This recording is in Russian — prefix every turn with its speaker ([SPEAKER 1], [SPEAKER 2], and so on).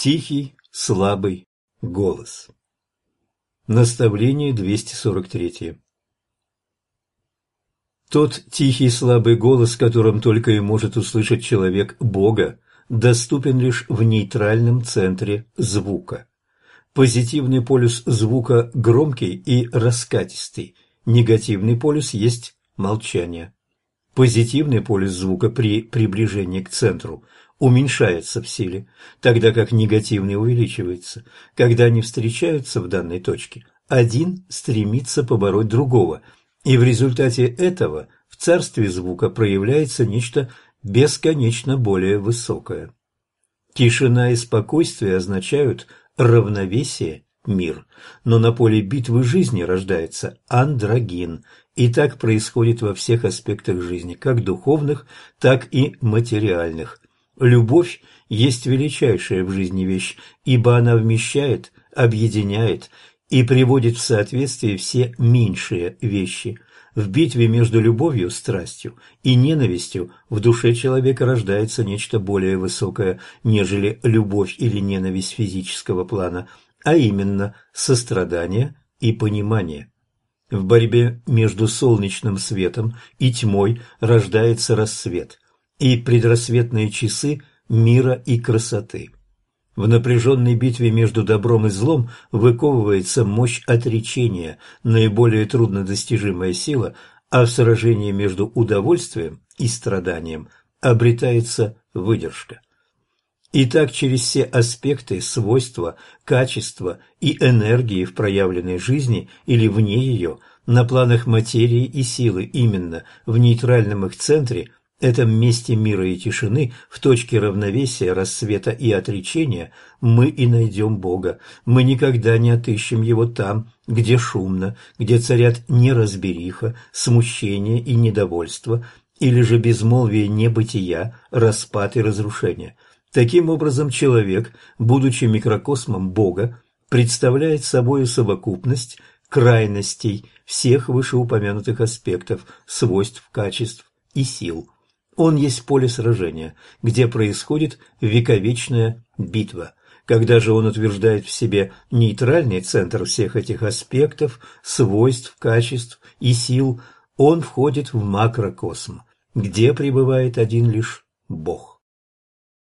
[SPEAKER 1] Тихий, слабый голос. Наставление 243. Тот тихий, слабый голос, которым только и может услышать человек Бога, доступен лишь в нейтральном центре звука. Позитивный полюс звука громкий и раскатистый, негативный полюс есть молчание. Позитивный полюс звука при приближении к центру уменьшается в силе, тогда как негативный увеличивается. Когда они встречаются в данной точке, один стремится побороть другого, и в результате этого в царстве звука проявляется нечто бесконечно более высокое. Тишина и спокойствие означают равновесие, мир, но на поле битвы жизни рождается андрогин, и так происходит во всех аспектах жизни, как духовных, так и материальных. Любовь есть величайшая в жизни вещь, ибо она вмещает, объединяет и приводит в соответствие все меньшие вещи. В битве между любовью, страстью и ненавистью в душе человека рождается нечто более высокое, нежели любовь или ненависть физического плана, а именно сострадание и понимание. В борьбе между солнечным светом и тьмой рождается рассвет и предрассветные часы мира и красоты. В напряженной битве между добром и злом выковывается мощь отречения, наиболее труднодостижимая сила, а в сражении между удовольствием и страданием обретается выдержка. Итак, через все аспекты, свойства, качества и энергии в проявленной жизни или вне ее, на планах материи и силы, именно в нейтральном их центре, этом месте мира и тишины, в точке равновесия, рассвета и отречения, мы и найдем Бога. Мы никогда не отыщем Его там, где шумно, где царят неразбериха, смущение и недовольство, или же безмолвие небытия, распад и разрушение. Таким образом, человек, будучи микрокосмом Бога, представляет собой совокупность крайностей всех вышеупомянутых аспектов, свойств, качеств и сил. Он есть поле сражения, где происходит вековечная битва. Когда же он утверждает в себе нейтральный центр всех этих аспектов, свойств, качеств и сил, он входит в макрокосм, где пребывает один лишь Бог.